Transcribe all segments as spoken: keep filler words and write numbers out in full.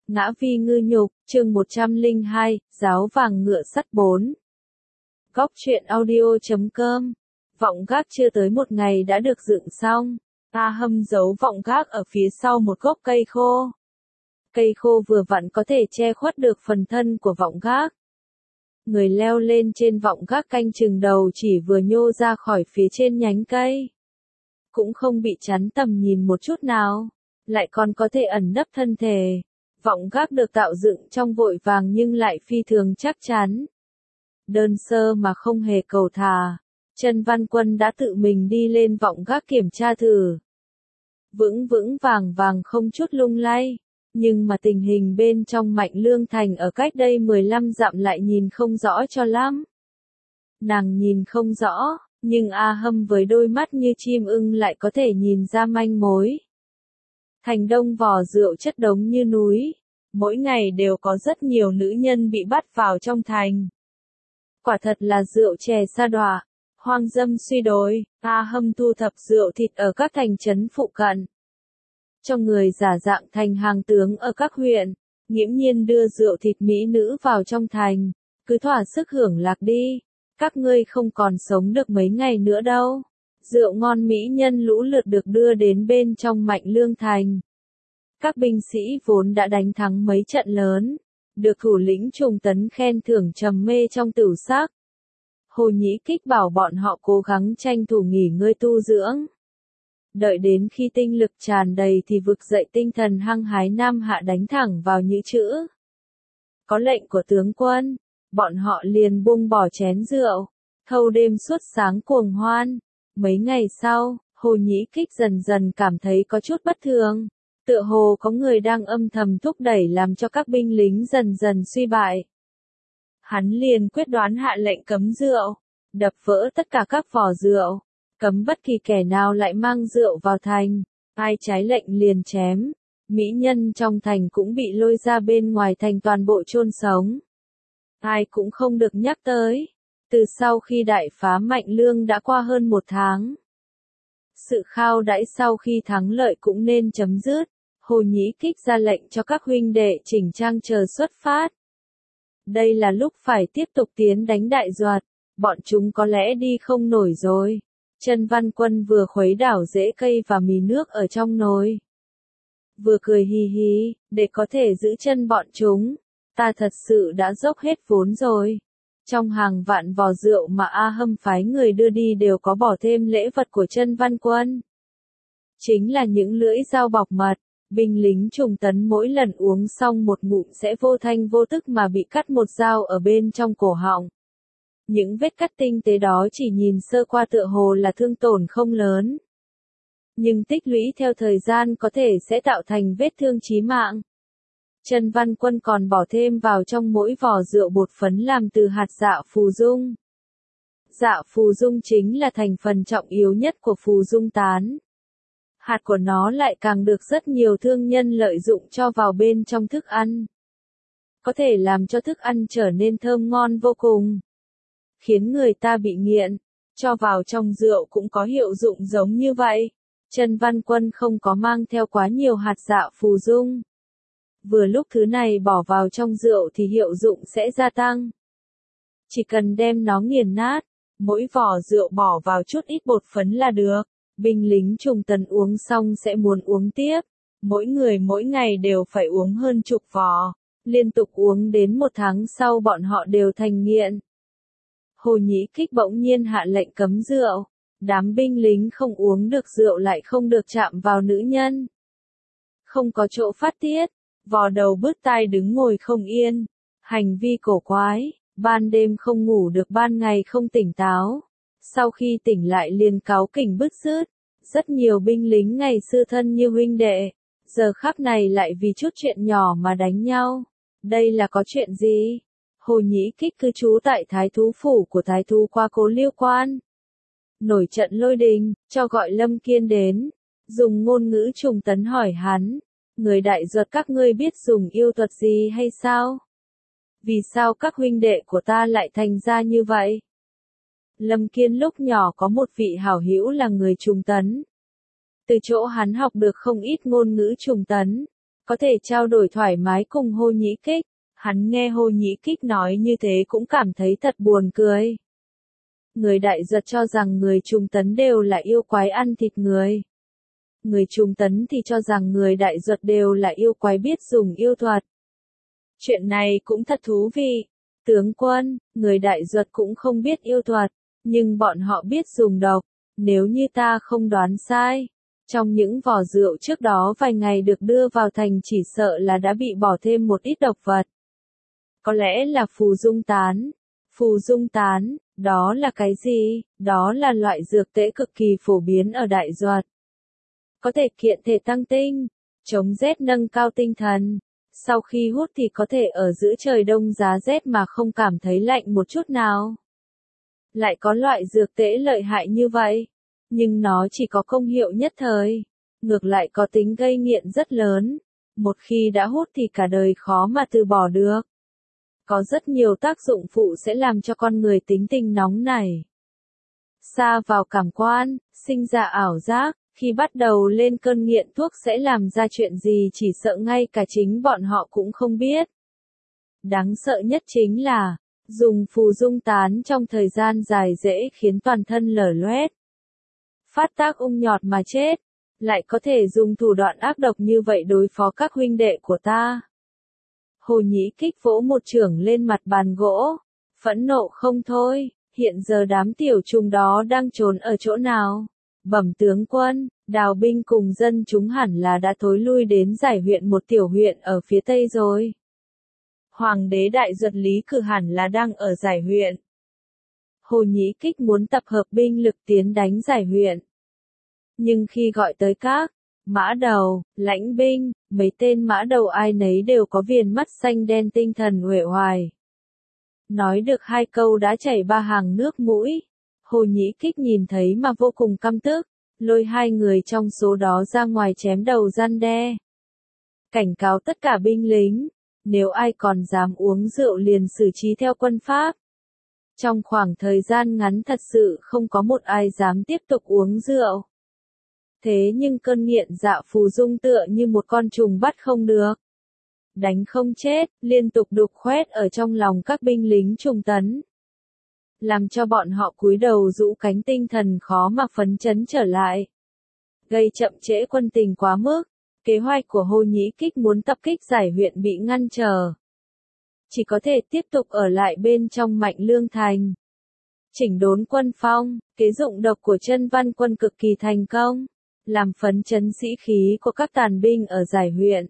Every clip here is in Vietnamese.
Ngã vi ngư nhục, chương một trăm lẻ hai, giáo vàng ngựa sắt bốn. Góc truyện audio chấm com. Vọng gác chưa tới một ngày đã được dựng xong. A Hâm giấu vọng gác ở phía sau một gốc cây khô. Cây khô vừa vặn có thể che khuất được phần thân của vọng gác. Người leo lên trên vọng gác canh chừng đầu chỉ vừa nhô ra khỏi phía trên nhánh cây. Cũng không bị chắn tầm nhìn một chút nào, lại còn có thể ẩn nấp thân thể. Vọng gác được tạo dựng trong vội vàng nhưng lại phi thường chắc chắn. Đơn sơ mà không hề cầu thả, Trân Văn Quân đã tự mình đi lên vọng gác kiểm tra thử. Vững vững vàng vàng không chút lung lay, nhưng mà tình hình bên trong Mạnh Lương Thành ở cách đây mười lăm dặm lại nhìn không rõ cho lắm. Nàng nhìn không rõ, nhưng A Hâm với đôi mắt như chim ưng lại có thể nhìn ra manh mối. Thành đông vò rượu chất đống như núi, mỗi ngày đều có rất nhiều nữ nhân bị bắt vào trong thành. Quả thật là rượu chè sa đọa, hoang dâm suy đồi. A Hâm thu thập rượu thịt ở các thành trấn phụ cận, cho người giả dạng thành hàng tướng ở các huyện, nghiễm nhiên đưa rượu thịt mỹ nữ vào trong thành, cứ thỏa sức hưởng lạc đi, các ngươi không còn sống được mấy ngày nữa đâu. Rượu ngon mỹ nhân lũ lượt được đưa đến bên trong Mạnh Lương Thành. Các binh sĩ vốn đã đánh thắng mấy trận lớn, được thủ lĩnh Trùng Tấn khen thưởng trầm mê trong tửu sắc. Hồ Nhĩ Kích bảo bọn họ cố gắng tranh thủ nghỉ ngơi tu dưỡng. Đợi đến khi tinh lực tràn đầy thì vực dậy tinh thần hăng hái Nam Hạ đánh thẳng vào Nhữ Chữ. Có lệnh của tướng quân, bọn họ liền buông bỏ chén rượu, thâu đêm suốt sáng cuồng hoan. Mấy ngày sau, Hồ Nhĩ Kích dần dần cảm thấy có chút bất thường, tựa hồ có người đang âm thầm thúc đẩy làm cho các binh lính dần dần suy bại. Hắn liền quyết đoán hạ lệnh cấm rượu, đập vỡ tất cả các vò rượu, cấm bất kỳ kẻ nào lại mang rượu vào thành, ai trái lệnh liền chém. Mỹ nhân trong thành cũng bị lôi ra bên ngoài thành toàn bộ chôn sống. Ai cũng không được nhắc tới. Từ sau khi đại phá Mạnh Lương đã qua hơn một tháng, sự khao đãi sau khi thắng lợi cũng nên chấm dứt. Hồ Nhĩ Kích ra lệnh cho các huynh đệ chỉnh trang chờ xuất phát. Đây là lúc phải tiếp tục tiến đánh Đại Duật, bọn chúng có lẽ đi không nổi rồi. Trân Văn Quân vừa khuấy đảo rễ cây và mì nước ở trong nồi, vừa cười hì hì, để có thể giữ chân bọn chúng, ta thật sự đã dốc hết vốn rồi. Trong hàng vạn vò rượu mà A Hâm phái người đưa đi đều có bỏ thêm lễ vật của Trân Văn Quân. Chính là những lưỡi dao bọc mật, binh lính Trùng Tấn mỗi lần uống xong một ngụm sẽ vô thanh vô tức mà bị cắt một dao ở bên trong cổ họng. Những vết cắt tinh tế đó chỉ nhìn sơ qua tựa hồ là thương tổn không lớn, nhưng tích lũy theo thời gian có thể sẽ tạo thành vết thương chí mạng. Trân Văn Quân còn bỏ thêm vào trong mỗi vò rượu bột phấn làm từ hạt dạ phù dung. Dạ phù dung chính là thành phần trọng yếu nhất của phù dung tán. Hạt của nó lại càng được rất nhiều thương nhân lợi dụng cho vào bên trong thức ăn. Có thể làm cho thức ăn trở nên thơm ngon vô cùng, khiến người ta bị nghiện. Cho vào trong rượu cũng có hiệu dụng giống như vậy. Trân Văn Quân không có mang theo quá nhiều hạt dạ phù dung. Vừa lúc thứ này bỏ vào trong rượu thì hiệu dụng sẽ gia tăng. Chỉ cần đem nó nghiền nát, mỗi vò rượu bỏ vào chút ít bột phấn là được. Binh lính Trùng Tấn uống xong sẽ muốn uống tiếp. Mỗi người mỗi ngày đều phải uống hơn chục vò. Liên tục uống đến một tháng sau bọn họ đều thành nghiện. Hồ Nhĩ Kích bỗng nhiên hạ lệnh cấm rượu. Đám binh lính không uống được rượu lại không được chạm vào nữ nhân. Không có chỗ phát tiết. Vò đầu bứt tai đứng ngồi không yên. Hành vi cổ quái. Ban đêm không ngủ được, ban ngày không tỉnh táo. Sau khi tỉnh lại liền cáu kỉnh bứt rứt. Rất nhiều binh lính ngày xưa thân như huynh đệ, giờ khắc này lại vì chút chuyện nhỏ mà đánh nhau. Đây là có chuyện gì? Hồ Nhĩ Kích cư trú tại Thái Thú Phủ của Thái Thú Qua Cố Liêu Quan. Nổi trận lôi đình, cho gọi Lâm Kiên đến. Dùng ngôn ngữ Trùng Tấn hỏi hắn. Người Đại Duật các ngươi biết dùng yêu thuật gì hay sao? Vì sao các huynh đệ của ta lại thành ra như vậy? Lâm Kiên lúc nhỏ có một vị hảo hữu là người Trùng Tấn. Từ chỗ hắn học được không ít ngôn ngữ Trùng Tấn, có thể trao đổi thoải mái cùng Hồ Nhĩ Kích. Hắn nghe Hồ Nhĩ Kích nói như thế cũng cảm thấy thật buồn cười. Người Đại Duật cho rằng người Trung Tấn đều là yêu quái ăn thịt người. Người Trung Tấn thì cho rằng người Đại Duật đều là yêu quái biết dùng yêu thuật. Chuyện này cũng thật thú vị. Tướng quân, người Đại Duật cũng không biết yêu thuật, nhưng bọn họ biết dùng độc. Nếu như ta không đoán sai, trong những vò rượu trước đó vài ngày được đưa vào thành chỉ sợ là đã bị bỏ thêm một ít độc vật. Có lẽ là phù dung tán. Phù dung tán, đó là cái gì? Đó là loại dược tễ cực kỳ phổ biến ở Đại Duật. Có thể kiện thể tăng tinh, chống rét nâng cao tinh thần. Sau khi hút thì có thể ở giữa trời đông giá rét mà không cảm thấy lạnh một chút nào. Lại có loại dược tễ lợi hại như vậy, nhưng nó chỉ có công hiệu nhất thời, ngược lại có tính gây nghiện rất lớn. Một khi đã hút thì cả đời khó mà từ bỏ được. Có rất nhiều tác dụng phụ sẽ làm cho con người tính tình nóng nảy. Sa vào cảm quan, sinh ra ảo giác, khi bắt đầu lên cơn nghiện thuốc sẽ làm ra chuyện gì chỉ sợ ngay cả chính bọn họ cũng không biết. Đáng sợ nhất chính là, dùng phù dung tán trong thời gian dài dễ khiến toàn thân lở loét. Phát tác ung nhọt mà chết, lại có thể dùng thủ đoạn ác độc như vậy đối phó các huynh đệ của ta. Hồ Nhĩ Kích vỗ một chưởng lên mặt bàn gỗ, phẫn nộ không thôi, hiện giờ đám tiểu trùng đó đang trốn ở chỗ nào? Bẩm tướng quân, Đào binh cùng dân chúng hẳn là đã thối lui đến Giải huyện, một tiểu huyện ở phía tây rồi. Hoàng đế Đại Duật Lý Cử hẳn là đang ở Giải huyện. Hồ Nhĩ Kích muốn tập hợp binh lực tiến đánh Giải huyện. Nhưng khi gọi tới các mã đầu, lãnh binh, mấy tên mã đầu ai nấy đều có viền mắt xanh đen tinh thần uể oải. Nói được hai câu đã chảy ba hàng nước mũi. Hồ Nhĩ Kích nhìn thấy mà vô cùng căm tức, lôi hai người trong số đó ra ngoài chém đầu răn đe. Cảnh cáo tất cả binh lính, nếu ai còn dám uống rượu liền xử trí theo quân pháp. Trong khoảng thời gian ngắn thật sự không có một ai dám tiếp tục uống rượu. Thế nhưng cơn nghiện dạ phù dung tựa như một con trùng bắt không được. Đánh không chết, liên tục đục khoét ở trong lòng các binh lính Trung Tấn. Làm cho bọn họ cúi đầu rũ cánh, tinh thần khó mà phấn chấn trở lại. Gây chậm trễ quân tình quá mức, kế hoạch của Hồ Nhĩ Kích muốn tập kích Giải huyện bị ngăn trở. Chỉ có thể tiếp tục ở lại bên trong Mạnh Lương Thành. Chỉnh đốn quân phong, kế dụng độc của Chân Văn Quân cực kỳ thành công, làm phấn chấn sĩ khí của các tàn binh ở Giải huyện.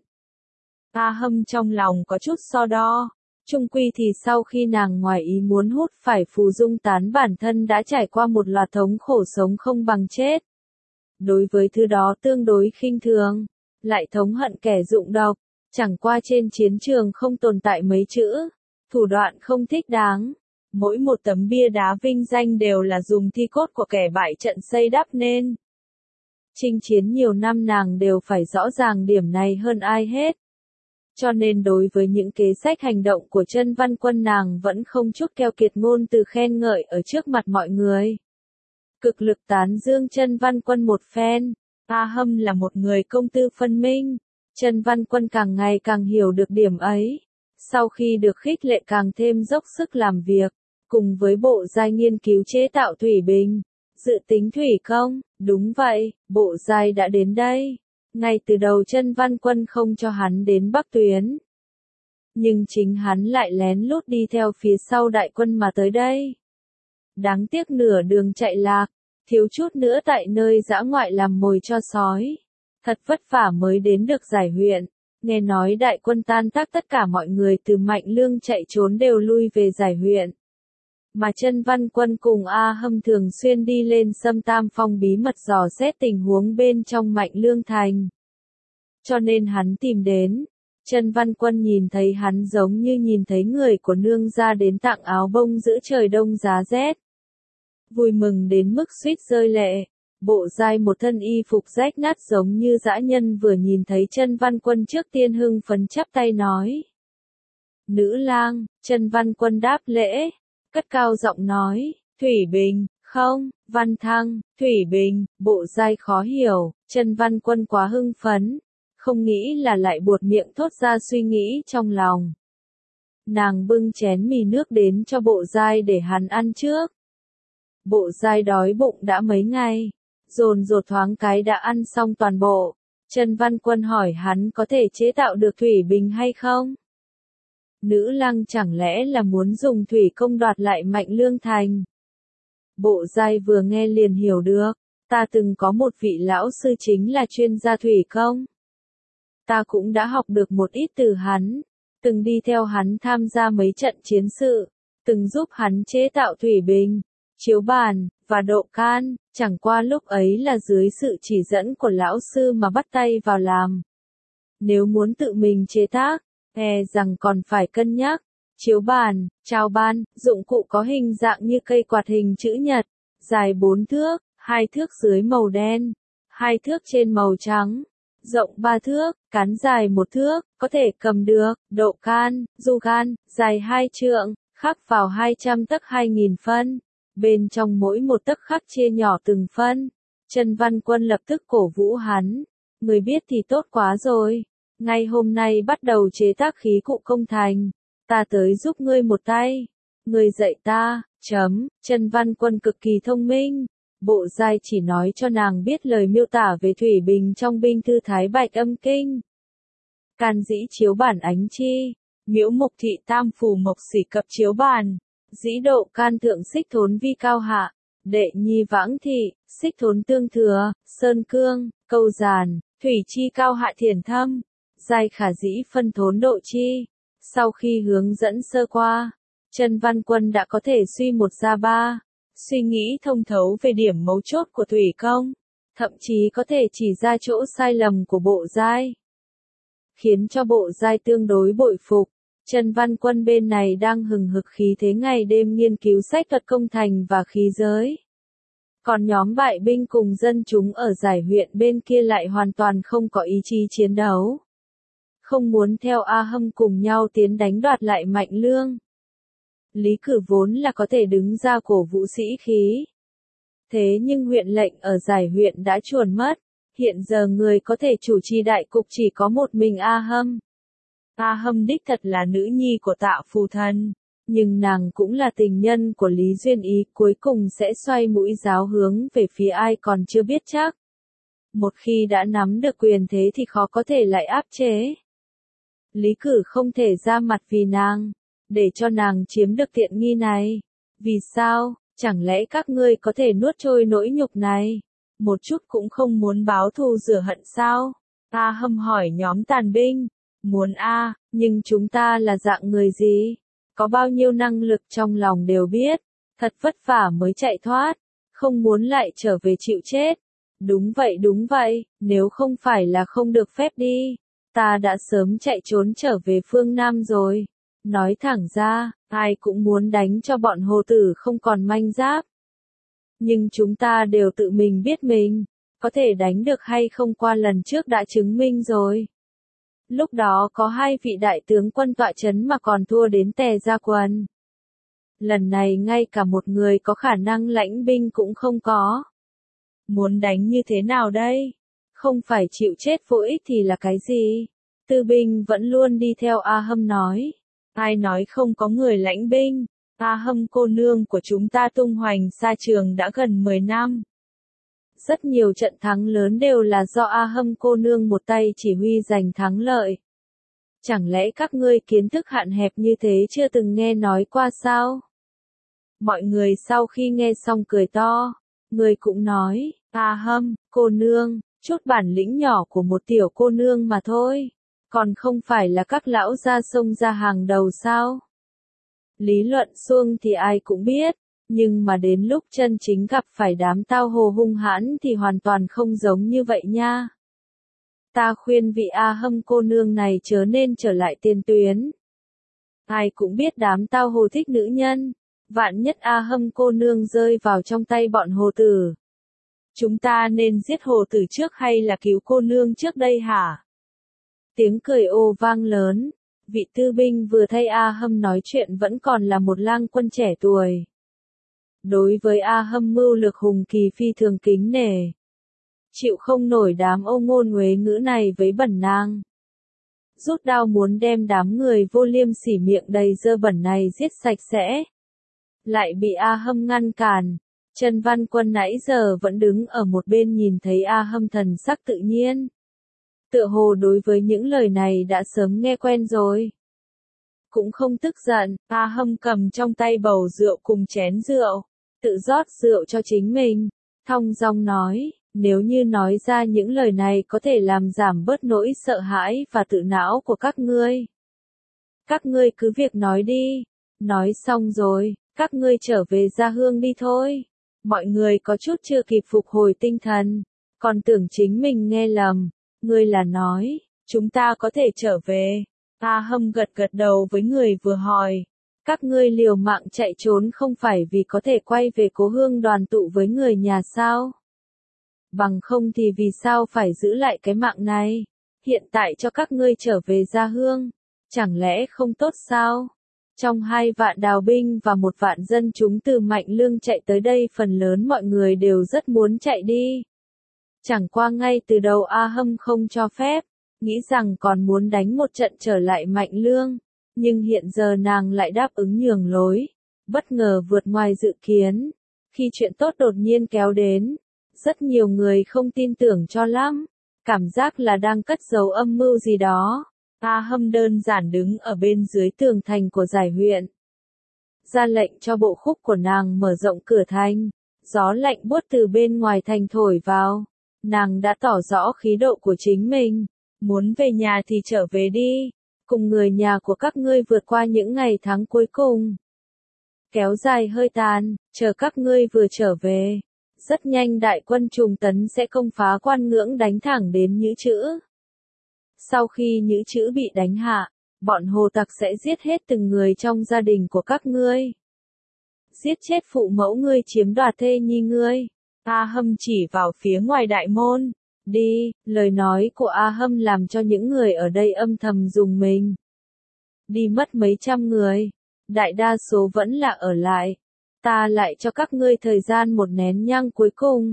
A Hâm trong lòng có chút so đo. Chung quy thì sau khi nàng ngoài ý muốn hút phải phù dung tán, bản thân đã trải qua một loạt thống khổ sống không bằng chết. Đối với thứ đó tương đối khinh thường, lại thống hận kẻ dụng độc, chẳng qua trên chiến trường không tồn tại mấy chữ, thủ đoạn không thích đáng. Mỗi một tấm bia đá vinh danh đều là dùng thi cốt của kẻ bại trận xây đắp nên. Chinh chiến nhiều năm nàng đều phải rõ ràng điểm này hơn ai hết. Cho nên đối với những kế sách hành động của Chân Văn Quân nàng vẫn không chút keo kiệt ngôn từ khen ngợi ở trước mặt mọi người. Cực lực tán dương Chân Văn Quân một phen. A Hâm là một người công tư phân minh. Chân Văn Quân càng ngày càng hiểu được điểm ấy. Sau khi được khích lệ càng thêm dốc sức làm việc, cùng với bộ giai nghiên cứu chế tạo thủy bình, dự tính thủy công. Đúng vậy, bộ giai đã đến đây. Ngay từ đầu Chân Văn Quân không cho hắn đến Bắc Tuyến. Nhưng chính hắn lại lén lút đi theo phía sau đại quân mà tới đây. Đáng tiếc nửa đường chạy lạc, thiếu chút nữa tại nơi dã ngoại làm mồi cho sói. Thật vất vả mới đến được Giải huyện. Nghe nói đại quân tan tác, tất cả mọi người từ Mạnh Lương chạy trốn đều lui về Giải huyện. Mà Chân Văn Quân cùng A Hâm thường xuyên đi lên Sâm Tam Phong bí mật dò xét tình huống bên trong Mạnh Lương Thành. Cho nên hắn tìm đến. Chân Văn Quân nhìn thấy hắn giống như nhìn thấy người của nương gia đến tặng áo bông giữa trời đông giá rét. Vui mừng đến mức suýt rơi lệ. Bộ giai một thân y phục rách nát giống như dã nhân vừa nhìn thấy Chân Văn Quân trước tiên hưng phấn chắp tay nói. Nữ lang, Chân Văn Quân đáp lễ. Cất cao giọng nói, Thủy Bình, không, Văn Thăng, Thủy Bình, bộ giai khó hiểu. Chân Văn Quân quá hưng phấn, không nghĩ là lại buột miệng thốt ra suy nghĩ trong lòng. Nàng bưng chén mì nước đến cho Bộ Giai để hắn ăn trước. Bộ Giai đói bụng đã mấy ngày, dồn dột thoáng cái đã ăn xong toàn bộ. Trần Văn Quân hỏi hắn có thể chế tạo được thủy bình hay không? Nữ lăng chẳng lẽ là muốn dùng thủy công đoạt lại Mạnh Lương Thành? Bộ Giai vừa nghe liền hiểu được, ta từng có một vị lão sư chính là chuyên gia thủy công. Ta cũng đã học được một ít từ hắn, từng đi theo hắn tham gia mấy trận chiến sự, từng giúp hắn chế tạo thủy bình, chiếu bàn, và độ can, chẳng qua lúc ấy là dưới sự chỉ dẫn của lão sư mà bắt tay vào làm. Nếu muốn tự mình chế tác, e rằng còn phải cân nhắc. Chiếu bàn, trao ban, dụng cụ có hình dạng như cây quạt hình chữ nhật, dài bốn thước, hai thước dưới màu đen, hai thước trên màu trắng, rộng ba thước, cán dài một thước, có thể cầm được, độ can, du can, dài hai trượng, khắc vào hai trăm tấc hai nghìn phân. Bên trong mỗi một tấc khắc chia nhỏ từng phân. Trần Văn Quân lập tức cổ vũ hắn. Người biết thì tốt quá rồi. Ngay hôm nay bắt đầu chế tác khí cụ công thành. Ta tới giúp ngươi một tay. Ngươi dạy ta, chấm, Trần Văn Quân cực kỳ thông minh. Bộ Giai chỉ nói cho nàng biết lời miêu tả về thủy bình trong binh thư Thái Bạch Âm Kinh. Can dĩ chiếu bản ánh chi, miễu mục thị tam phù mộc xỉ cập chiếu bàn. Dĩ độ can thượng xích thốn vi cao hạ, đệ nhi vãng thị, xích thốn tương thừa, sơn cương, câu giàn, thủy chi cao hạ thiền thâm, giai khả dĩ phân thốn độ chi. Sau khi hướng dẫn sơ qua, Trần Văn Quân đã có thể suy một ra ba, suy nghĩ thông thấu về điểm mấu chốt của thủy công, thậm chí có thể chỉ ra chỗ sai lầm của Bộ Giai, khiến cho Bộ Giai tương đối bội phục. Trần Văn Quân bên này đang hừng hực khí thế ngày đêm nghiên cứu sách thuật công thành và khí giới. Còn nhóm bại binh cùng dân chúng ở giải huyện bên kia lại hoàn toàn không có ý chí chiến đấu. Không muốn theo A Hâm cùng nhau tiến đánh đoạt lại Mạnh Lương. Lý Cử vốn là có thể đứng ra cổ vũ sĩ khí. Thế nhưng huyện lệnh ở giải huyện đã chuồn mất. Hiện giờ người có thể chủ trì đại cục chỉ có một mình A Hâm. A Hâm đích thật là nữ nhi của Tạ Phù Thần, nhưng nàng cũng là tình nhân của Lý Duyên Ý, cuối cùng sẽ xoay mũi giáo hướng về phía ai còn chưa biết chắc. Một khi đã nắm được quyền thế thì khó có thể lại áp chế. Lý Cử không thể ra mặt vì nàng, để cho nàng chiếm được tiện nghi này. Vì sao, chẳng lẽ các ngươi có thể nuốt trôi nỗi nhục này? Một chút cũng không muốn báo thù rửa hận sao? A Hâm hỏi nhóm tàn binh. Muốn a, à, nhưng chúng ta là dạng người gì? Có bao nhiêu năng lực trong lòng đều biết. Thật vất vả mới chạy thoát. Không muốn lại trở về chịu chết. Đúng vậy đúng vậy, nếu không phải là không được phép đi. Ta đã sớm chạy trốn trở về phương Nam rồi. Nói thẳng ra, ai cũng muốn đánh cho bọn hồ tử không còn manh giáp. Nhưng chúng ta đều tự mình biết mình. Có thể đánh được hay không qua lần trước đã chứng minh rồi. Lúc đó có hai vị đại tướng quân tọa chấn mà còn thua đến tè ra quần. Lần này ngay cả một người có khả năng lãnh binh cũng không có. Muốn đánh như thế nào đây? Không phải chịu chết vô ích thì là cái gì? Tư binh vẫn luôn đi theo A Hâm nói. Ai nói không có người lãnh binh? A Hâm cô nương của chúng ta tung hoành xa trường đã gần mười năm. Rất nhiều trận thắng lớn đều là do A Hâm cô nương một tay chỉ huy giành thắng lợi. Chẳng lẽ các ngươi kiến thức hạn hẹp như thế chưa từng nghe nói qua sao? Mọi người sau khi nghe xong cười to. Người cũng nói, A Hâm, cô nương, chút bản lĩnh nhỏ của một tiểu cô nương mà thôi. Còn không phải là các lão ra sông ra hàng đầu sao? Lý luận suông thì ai cũng biết. Nhưng mà đến lúc chân chính gặp phải đám tao hồ hung hãn thì hoàn toàn không giống như vậy nha. Ta khuyên vị A Hâm cô nương này chớ nên trở lại tiền tuyến. Ai cũng biết đám tao hồ thích nữ nhân. Vạn nhất A Hâm cô nương rơi vào trong tay bọn hồ tử. Chúng ta nên giết hồ tử trước hay là cứu cô nương trước đây hả? Tiếng cười ô vang lớn. Vị tư binh vừa thay A Hâm nói chuyện vẫn còn là một lang quân trẻ tuổi. Đối với A Hâm mưu lược hùng kỳ phi thường kính nể. chịu không nổi đám ô ngôn uế ngữ này với bẩn nàng. Rút đao muốn đem đám người vô liêm sỉ miệng đầy dơ bẩn này giết sạch sẽ. Lại bị A Hâm ngăn cản. Trần Văn Quân nãy giờ vẫn đứng ở một bên nhìn thấy A Hâm thần sắc tự nhiên. Tựa hồ đối với những lời này đã sớm nghe quen rồi. Cũng không tức giận, A Hâm cầm trong tay bầu rượu cùng chén rượu, tự rót rượu cho chính mình, thong dong nói, nếu như nói ra những lời này có thể làm giảm bớt nỗi sợ hãi và tự não của các ngươi. Các ngươi cứ việc nói đi, nói xong rồi, các ngươi trở về gia hương đi thôi. Mọi người có chút chưa kịp phục hồi tinh thần, còn tưởng chính mình nghe lầm, ngươi là nói, chúng ta có thể trở về. A Hâm gật gật đầu với người vừa hỏi, các ngươi liều mạng chạy trốn không phải vì có thể quay về cố hương đoàn tụ với người nhà sao? Bằng không thì vì sao phải giữ lại cái mạng này? Hiện tại cho các ngươi trở về gia hương, chẳng lẽ không tốt sao? Trong hai vạn đào binh và một vạn dân chúng từ Mạnh Lương chạy tới đây phần lớn mọi người đều rất muốn chạy đi. Chẳng qua ngay từ đầu A Hâm không cho phép, nghĩ rằng còn muốn đánh một trận trở lại Mạnh Lương, nhưng hiện giờ nàng lại đáp ứng nhường lối, bất ngờ vượt ngoài dự kiến. Khi chuyện tốt đột nhiên kéo đến, rất nhiều người không tin tưởng cho lắm, cảm giác là đang cất giấu âm mưu gì đó. A Hâm đơn giản đứng ở bên dưới tường thành của giải huyện, ra lệnh cho bộ khúc của nàng mở rộng cửa thành, gió lạnh buốt từ bên ngoài thành thổi vào, nàng đã tỏ rõ khí độ của chính mình, muốn về nhà thì trở về đi, cùng người nhà của các ngươi vượt qua những ngày tháng cuối cùng. Kéo dài hơi tàn, chờ các ngươi vừa trở về, rất nhanh đại quân Trùng Tấn sẽ công phá Quan Ngưỡng đánh thẳng đến Nhữ Chữ. Sau khi Nhữ Chữ bị đánh hạ, bọn hồ tặc sẽ giết hết từng người trong gia đình của các ngươi. Giết chết phụ mẫu ngươi chiếm đoạt thê nhi ngươi. A Hâm chỉ vào phía ngoài đại môn. Đi, lời nói của A Hâm làm cho những người ở đây âm thầm rùng mình. Đi mất mấy trăm người, đại đa số vẫn là ở lại. Ta lại cho các ngươi thời gian một nén nhang cuối cùng.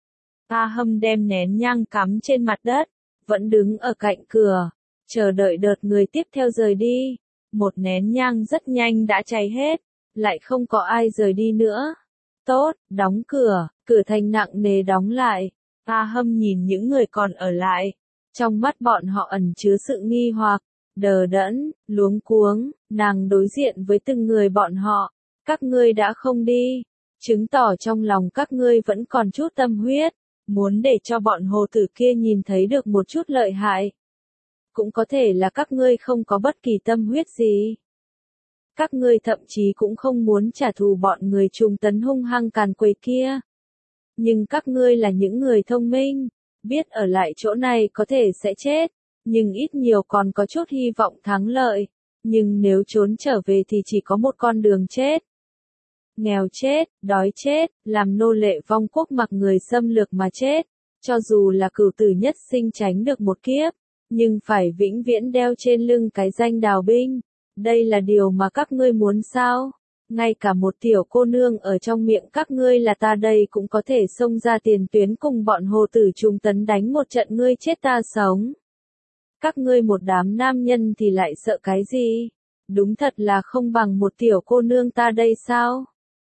A Hâm đem nén nhang cắm trên mặt đất, vẫn đứng ở cạnh cửa, chờ đợi đợt người tiếp theo rời đi. Một nén nhang rất nhanh đã cháy hết, lại không có ai rời đi nữa. Tốt, đóng cửa, cửa thành nặng nề đóng lại. A Hâm nhìn những người còn ở lại, trong mắt bọn họ ẩn chứa sự nghi hoặc, đờ đẫn, luống cuống, nàng đối diện với từng người bọn họ. Các ngươi đã không đi, chứng tỏ trong lòng các ngươi vẫn còn chút tâm huyết, muốn để cho bọn hồ tử kia nhìn thấy được một chút lợi hại. Cũng có thể là các ngươi không có bất kỳ tâm huyết gì. Các ngươi thậm chí cũng không muốn trả thù bọn người Trùng Tấn hung hăng càn quấy kia. Nhưng các ngươi là những người thông minh, biết ở lại chỗ này có thể sẽ chết, nhưng ít nhiều còn có chút hy vọng thắng lợi. Nhưng nếu trốn trở về thì chỉ có một con đường chết. Nghèo chết, đói chết, làm nô lệ vong quốc mặc người xâm lược mà chết. Cho dù là cửu tử nhất sinh tránh được một kiếp, nhưng phải vĩnh viễn đeo trên lưng cái danh đào binh. Đây là điều mà các ngươi muốn sao? Ngay cả một tiểu cô nương ở trong miệng các ngươi là ta đây cũng có thể xông ra tiền tuyến cùng bọn hồ tử Trùng Tấn đánh một trận ngươi chết ta sống. Các ngươi một đám nam nhân thì lại sợ cái gì? Đúng thật là không bằng một tiểu cô nương ta đây sao?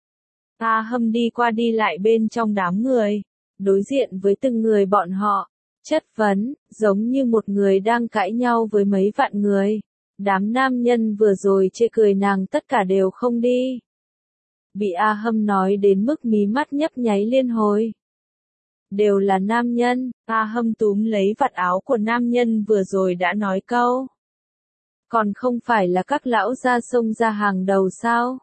A Hâm đi qua đi lại bên trong đám người, đối diện với từng người bọn họ, chất vấn, giống như một người đang cãi nhau với mấy vạn người. Đám nam nhân vừa rồi chê cười nàng tất cả đều không đi. Bị A Hâm nói đến mức mí mắt nhấp nháy liên hồi. Đều là nam nhân, A Hâm túm lấy vạt áo của nam nhân vừa rồi đã nói câu. Còn không phải là các lão gia xông ra hàng đầu sao?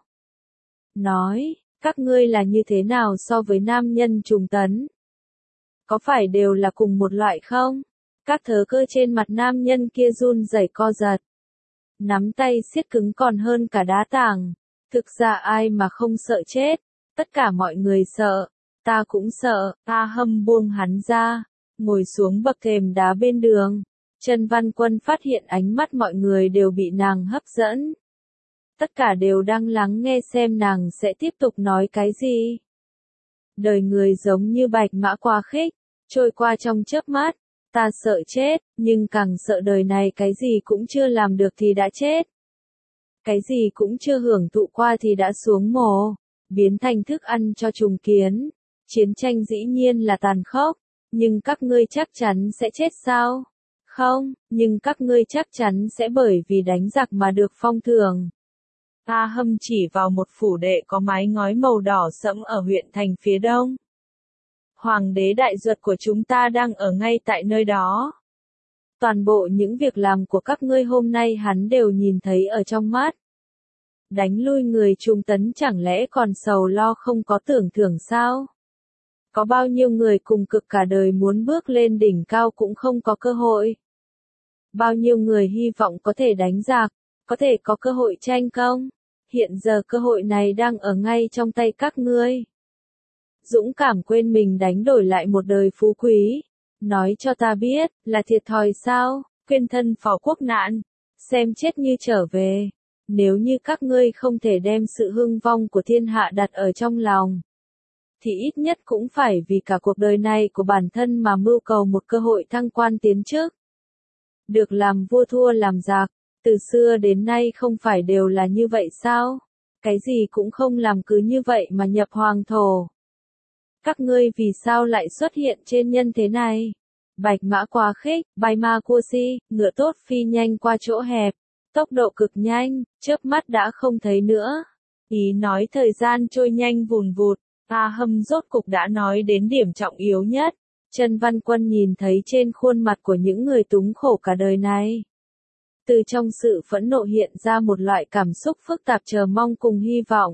Nói, các ngươi là như thế nào so với nam nhân Trùng Tấn? Có phải đều là cùng một loại không? Các thớ cơ trên mặt nam nhân kia run rẩy co giật. Nắm tay siết cứng còn hơn cả đá tảng. Thực ra ai mà không sợ chết? Tất cả mọi người sợ. Ta cũng sợ. A Hâm buông hắn ra, ngồi xuống bậc thềm đá bên đường. Trần Văn Quân phát hiện ánh mắt mọi người đều bị nàng hấp dẫn. Tất cả đều đang lắng nghe xem nàng sẽ tiếp tục nói cái gì. Đời người giống như bạch mã qua khích, trôi qua trong chớp mắt. Ta sợ chết, nhưng càng sợ đời này cái gì cũng chưa làm được thì đã chết. Cái gì cũng chưa hưởng thụ qua thì đã xuống mồ, biến thành thức ăn cho trùng kiến. Chiến tranh dĩ nhiên là tàn khốc, nhưng các ngươi chắc chắn sẽ chết sao? Không, nhưng các ngươi chắc chắn sẽ bởi vì đánh giặc mà được phong thưởng. A Hâm chỉ vào một phủ đệ có mái ngói màu đỏ sẫm ở huyện thành phía đông. Hoàng đế đại duật của chúng ta đang ở ngay tại nơi đó. Toàn bộ những việc làm của các ngươi hôm nay hắn đều nhìn thấy ở trong mắt. Đánh lui người Trung Tấn chẳng lẽ còn sầu lo không có tưởng thưởng sao? Có bao nhiêu người cùng cực cả đời muốn bước lên đỉnh cao cũng không có cơ hội. Bao nhiêu người hy vọng có thể đánh giặc, có thể có cơ hội tranh công. Hiện giờ cơ hội này đang ở ngay trong tay các ngươi. Dũng cảm quên mình đánh đổi lại một đời phú quý. Nói cho ta biết, là thiệt thòi sao, quên thân phò quốc nạn, xem chết như trở về. Nếu như các ngươi không thể đem sự hưng vong của thiên hạ đặt ở trong lòng, thì ít nhất cũng phải vì cả cuộc đời này của bản thân mà mưu cầu một cơ hội thăng quan tiến chức. Được làm vua thua làm giặc, từ xưa đến nay không phải đều là như vậy sao? Cái gì cũng không làm cứ như vậy mà nhập hoàng thổ. Các ngươi vì sao lại xuất hiện trên nhân thế này? Bạch mã quá khích, bay ma cua si, ngựa tốt phi nhanh qua chỗ hẹp, tốc độ cực nhanh, chớp mắt đã không thấy nữa. Ý nói thời gian trôi nhanh vùn vụt, A Hâm rốt cục đã nói đến điểm trọng yếu nhất. Trần Văn Quân nhìn thấy trên khuôn mặt của những người túng khổ cả đời này. Từ trong sự phẫn nộ hiện ra một loại cảm xúc phức tạp chờ mong cùng hy vọng.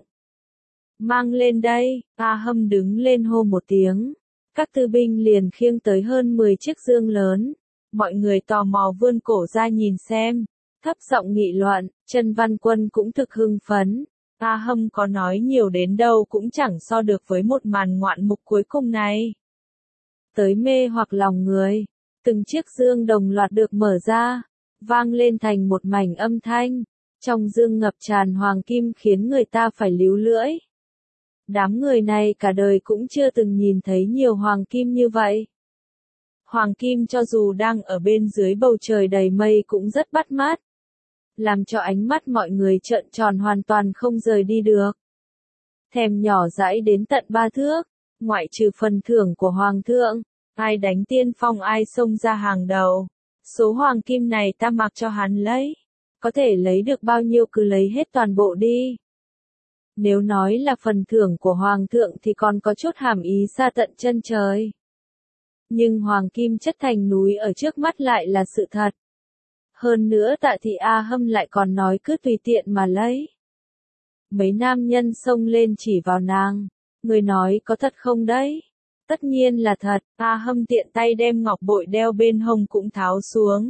Mang lên đây, A Hâm đứng lên hô một tiếng. Các tư binh liền khiêng tới hơn mười chiếc dương lớn. Mọi người tò mò vươn cổ ra nhìn xem. Thấp giọng nghị luận, Trần Văn Quân cũng thực hưng phấn. A Hâm có nói nhiều đến đâu cũng chẳng so được với một màn ngoạn mục cuối cùng này. Tới mê hoặc lòng người, từng chiếc dương đồng loạt được mở ra, vang lên thành một mảnh âm thanh. Trong dương ngập tràn hoàng kim khiến người ta phải líu lưỡi. Đám người này cả đời cũng chưa từng nhìn thấy nhiều hoàng kim như vậy. Hoàng kim cho dù đang ở bên dưới bầu trời đầy mây cũng rất bắt mắt, làm cho ánh mắt mọi người trợn tròn hoàn toàn không rời đi được. Thèm nhỏ dãi đến tận ba thước, ngoại trừ phần thưởng của hoàng thượng, ai đánh tiên phong ai xông ra hàng đầu. Số hoàng kim này ta mặc cho hắn lấy, có thể lấy được bao nhiêu cứ lấy hết toàn bộ đi. Nếu nói là phần thưởng của hoàng thượng thì còn có chút hàm ý xa tận chân trời. Nhưng hoàng kim chất thành núi ở trước mắt lại là sự thật. Hơn nữa Tạ Thị A Hâm lại còn nói cứ tùy tiện mà lấy. Mấy nam nhân xông lên chỉ vào nàng. Người nói có thật không đấy? Tất nhiên là thật. A Hâm tiện tay đem ngọc bội đeo bên hông cũng tháo xuống.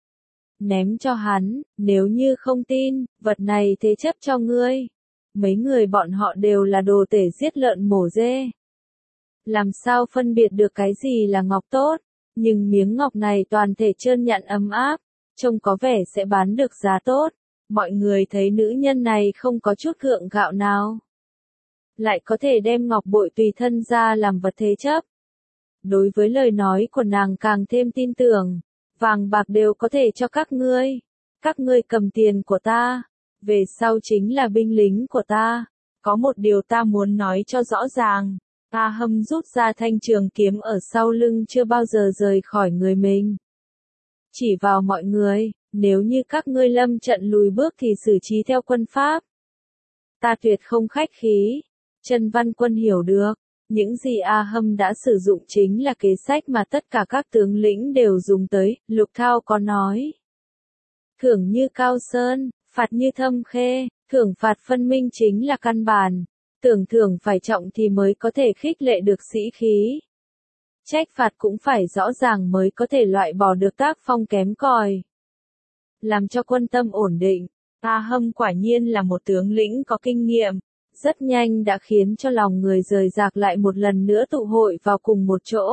Ném cho hắn, nếu như không tin, vật này thế chấp cho ngươi. Mấy người bọn họ đều là đồ tể giết lợn mổ dê. Làm sao phân biệt được cái gì là ngọc tốt? Nhưng miếng ngọc này toàn thể trơn nhẵn ấm áp, trông có vẻ sẽ bán được giá tốt. Mọi người thấy nữ nhân này không có chút gượng gạo nào, lại có thể đem ngọc bội tùy thân ra làm vật thế chấp. Đối với lời nói của nàng càng thêm tin tưởng. Vàng bạc đều có thể cho các ngươi. Các ngươi cầm tiền của ta, về sau chính là binh lính của ta. Có một điều ta muốn nói cho rõ ràng. A Hâm rút ra thanh trường kiếm ở sau lưng chưa bao giờ rời khỏi người mình. Chỉ vào mọi người, nếu như các ngươi lâm trận lùi bước thì xử trí theo quân pháp. Ta tuyệt không khách khí. Trần Văn Quân hiểu được, những gì A Hâm đã sử dụng chính là kế sách mà tất cả các tướng lĩnh đều dùng tới. Lục Thao có nói. Thưởng như Cao Sơn, phạt như Thâm Khê, thưởng phạt phân minh chính là căn bản. Tưởng thưởng phải trọng thì mới có thể khích lệ được sĩ khí. Trách phạt cũng phải rõ ràng mới có thể loại bỏ được tác phong kém cỏi. Làm cho quân tâm ổn định, A Hâm quả nhiên là một tướng lĩnh có kinh nghiệm, rất nhanh đã khiến cho lòng người rời rạc lại một lần nữa tụ hội vào cùng một chỗ.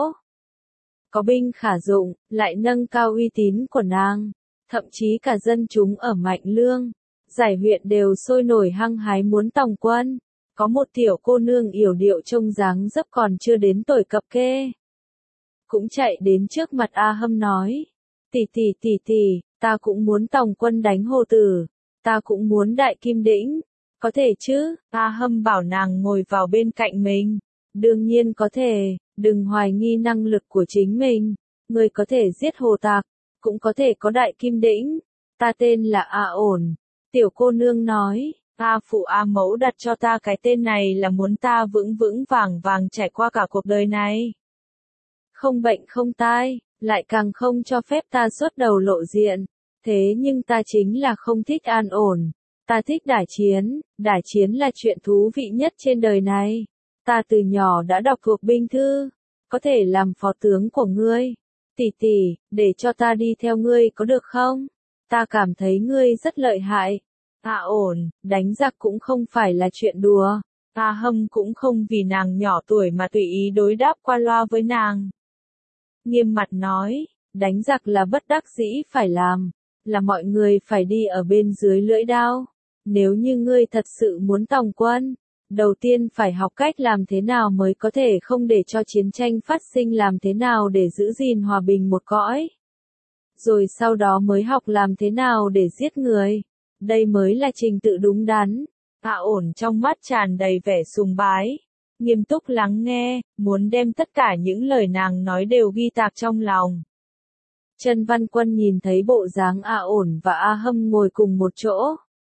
Có binh khả dụng, lại nâng cao uy tín của nàng, thậm chí cả dân chúng ở Mạnh Lương, giải huyện đều sôi nổi hăng hái muốn tòng quân. Có một tiểu cô nương yểu điệu trông dáng dấp còn chưa đến tuổi cập kê. cũng chạy đến trước mặt A Hâm nói. Tỷ tỷ tỷ tỷ, ta cũng muốn tòng quân đánh Hồ Tử, ta cũng muốn đại kim đĩnh, có thể chứ? A Hâm bảo nàng ngồi vào bên cạnh mình. Đương nhiên có thể, đừng hoài nghi năng lực của chính mình, người có thể giết Hồ Tạc, cũng có thể có đại kim đĩnh, ta tên là A Ổn. Tiểu cô nương nói, A phụ A mẫu đặt cho ta cái tên này là muốn ta vững vững vàng vàng trải qua cả cuộc đời này. Không bệnh không tai, lại càng không cho phép ta xuất đầu lộ diện, thế nhưng ta chính là không thích an ổn, ta thích đả chiến, đả chiến là chuyện thú vị nhất trên đời này. Ta từ nhỏ đã đọc thuộc binh thư, có thể làm phó tướng của ngươi. Tỷ tỷ, để cho ta đi theo ngươi có được không? Ta cảm thấy ngươi rất lợi hại. A Ổn, đánh giặc cũng không phải là chuyện đùa. A Hâm cũng không vì nàng nhỏ tuổi mà tùy ý đối đáp qua loa với nàng. Nghiêm mặt nói, đánh giặc là bất đắc dĩ phải làm, là mọi người phải đi ở bên dưới lưỡi đao. Nếu như ngươi thật sự muốn tòng quân, đầu tiên phải học cách làm thế nào mới có thể không để cho chiến tranh phát sinh, làm thế nào để giữ gìn hòa bình một cõi. Rồi sau đó mới học làm thế nào để giết người. Đây mới là trình tự đúng đắn. A Ổn trong mắt tràn đầy vẻ sùng bái, nghiêm túc lắng nghe, muốn đem tất cả những lời nàng nói đều ghi tạc trong lòng. Trân Văn Quân nhìn thấy bộ dáng A Ổn và A Hâm ngồi cùng một chỗ.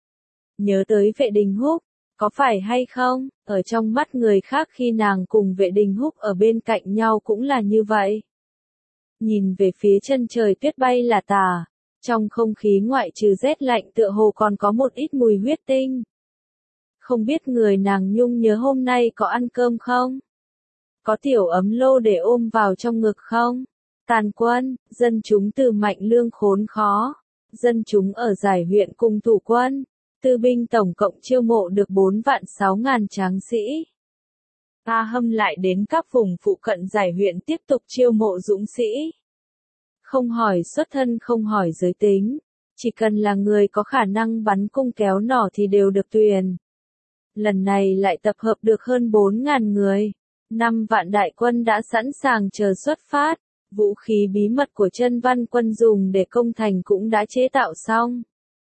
Nhớ tới Vệ Đình Húc, có phải hay không, ở trong mắt người khác khi nàng cùng Vệ Đình Húc ở bên cạnh nhau cũng là như vậy. Nhìn về phía chân trời tuyết bay là tà, trong không khí ngoại trừ rét lạnh tựa hồ còn có một ít mùi huyết tinh. Không biết người nàng nhung nhớ hôm nay có ăn cơm không? Có tiểu ấm lô để ôm vào trong ngực không? Tàn quân, dân chúng từ Mạnh Lương khốn khó, dân chúng ở giải huyện cùng thủ quân, tư binh tổng cộng chiêu mộ được bốn vạn sáu ngàn tráng sĩ. A Hâm lại đến các vùng phụ cận giải huyện tiếp tục chiêu mộ dũng sĩ. Không hỏi xuất thân không hỏi giới tính, chỉ cần là người có khả năng bắn cung kéo nỏ thì đều được tuyển. Lần này lại tập hợp được hơn bốn ngàn người, năm vạn đại quân đã sẵn sàng chờ xuất phát, vũ khí bí mật của Trân Văn Quân dùng để công thành cũng đã chế tạo xong.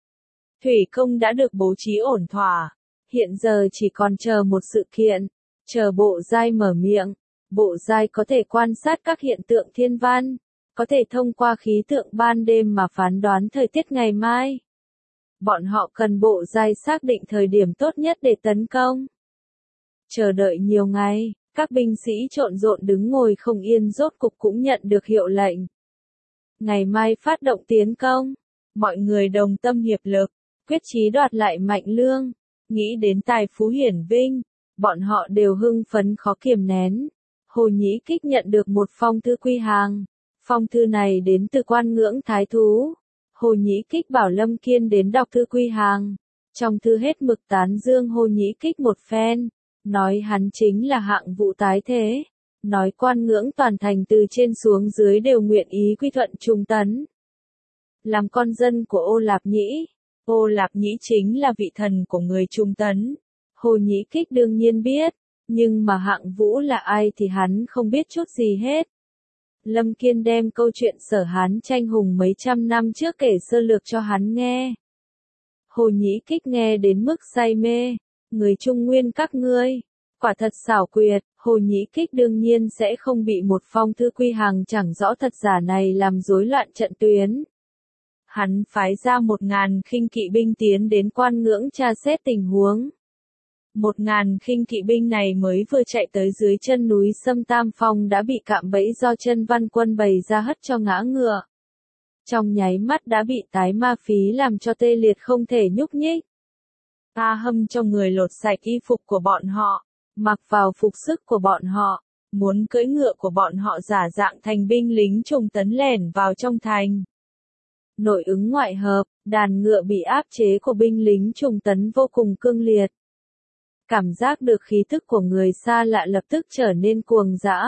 Thủy công đã được bố trí ổn thỏa, hiện giờ chỉ còn chờ một sự kiện, chờ Bộ Giai mở miệng. Bộ Giai có thể quan sát các hiện tượng thiên văn, có thể thông qua khí tượng ban đêm mà phán đoán thời tiết ngày mai. Bọn họ cần Bộ Giai xác định thời điểm tốt nhất để tấn công. Chờ đợi nhiều ngày, các binh sĩ trộn rộn đứng ngồi không yên rốt cục cũng nhận được hiệu lệnh. Ngày mai phát động tiến công, mọi người đồng tâm hiệp lực, quyết chí đoạt lại Mạnh Lương, nghĩ đến tài phú hiển vinh, bọn họ đều hưng phấn khó kiềm nén. Hồ Nhĩ Kích nhận được một phong thư quy hàng, phong thư này đến từ Quan Ngưỡng Thái Thú. Hồ Nhĩ Kích bảo Lâm Kiên đến đọc thư quy hàng, trong thư hết mực tán dương Hồ Nhĩ Kích một phen, nói hắn chính là hạng vũ tái thế, nói Quan Ngưỡng toàn thành từ trên xuống dưới đều nguyện ý quy thuận trung tấn. Làm con dân của Ô Lạp Nhĩ, Ô Lạp Nhĩ chính là vị thần của người trung tấn. Hồ Nhĩ Kích đương nhiên biết, nhưng mà hạng vũ là ai thì hắn không biết chút gì hết. Lâm Kiên đem câu chuyện Sở Hán tranh hùng mấy trăm năm trước kể sơ lược cho hắn nghe. Hồ Nhĩ Kích nghe đến mức say mê, người Trung Nguyên các ngươi, quả thật xảo quyệt. Hồ Nhĩ Kích đương nhiên sẽ không bị một phong thư quy hàng chẳng rõ thật giả này làm rối loạn trận tuyến. Hắn phái ra một ngàn khinh kỵ binh tiến đến Quan Ngưỡng tra xét tình huống. Một ngàn khinh kỵ binh này mới vừa chạy tới dưới chân núi Sâm Tam Phong đã bị cạm bẫy do Trân Văn Quân bày ra hất cho ngã ngựa. Trong nháy mắt đã bị tái ma phí làm cho tê liệt không thể nhúc nhích. A Hâm cho người lột sạch y phục của bọn họ, mặc vào phục sức của bọn họ, muốn cưỡi ngựa của bọn họ giả dạng thành binh lính trùng tấn lẻn vào trong thành. Nội ứng ngoại hợp, đàn ngựa bị áp chế của binh lính trùng tấn vô cùng cương liệt. Cảm giác được khí thức của người xa lạ lập tức trở nên cuồng dã.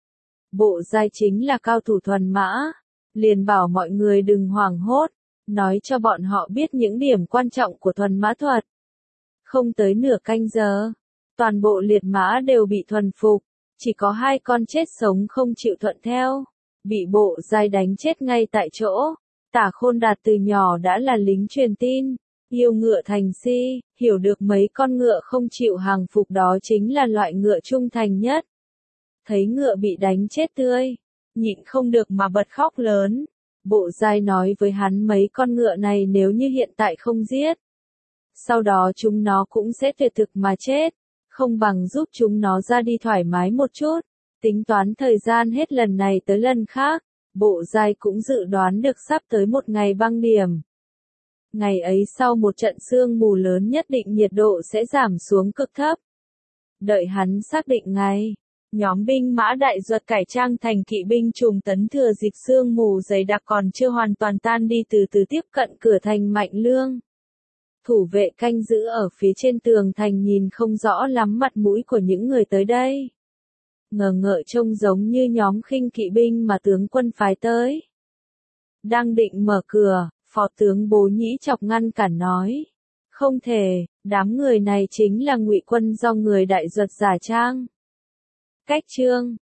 Bộ Giai chính là cao thủ thuần mã, liền bảo mọi người đừng hoảng hốt, nói cho bọn họ biết những điểm quan trọng của thuần mã thuật. Không tới nửa canh giờ, toàn bộ liệt mã đều bị thuần phục, chỉ có hai con chết sống không chịu thuận theo. bị Bộ Giai đánh chết ngay tại chỗ. Tả Khôn Đạt từ nhỏ đã là lính truyền tin, yêu ngựa thành si, hiểu được mấy con ngựa không chịu hàng phục đó chính là loại ngựa trung thành nhất. Thấy ngựa bị đánh chết tươi, nhịn không được mà bật khóc lớn. Bộ Giai nói với hắn mấy con ngựa này nếu như hiện tại không giết, sau đó chúng nó cũng sẽ tuyệt thực mà chết, không bằng giúp chúng nó ra đi thoải mái một chút, tính toán thời gian hết lần này tới lần khác. Bộ Giai cũng dự đoán được sắp tới một ngày băng điểm. Ngày ấy sau một trận sương mù lớn nhất định nhiệt độ sẽ giảm xuống cực thấp. Đợi hắn xác định ngày, nhóm binh mã đại duật cải trang thành kỵ binh trùng tấn thừa dịp sương mù dày đặc còn chưa hoàn toàn tan đi từ từ tiếp cận cửa thành Mạnh Lương. Thủ vệ canh giữ ở phía trên tường thành nhìn không rõ lắm mặt mũi của những người tới đây. Ngờ ngợ trông giống như nhóm khinh kỵ binh mà tướng quân phái tới. Đang định mở cửa, phó tướng Bố Nhĩ Chọc ngăn cản nói. Không thể, đám người này chính là ngụy quân do người đại duật giả trang. Cách chương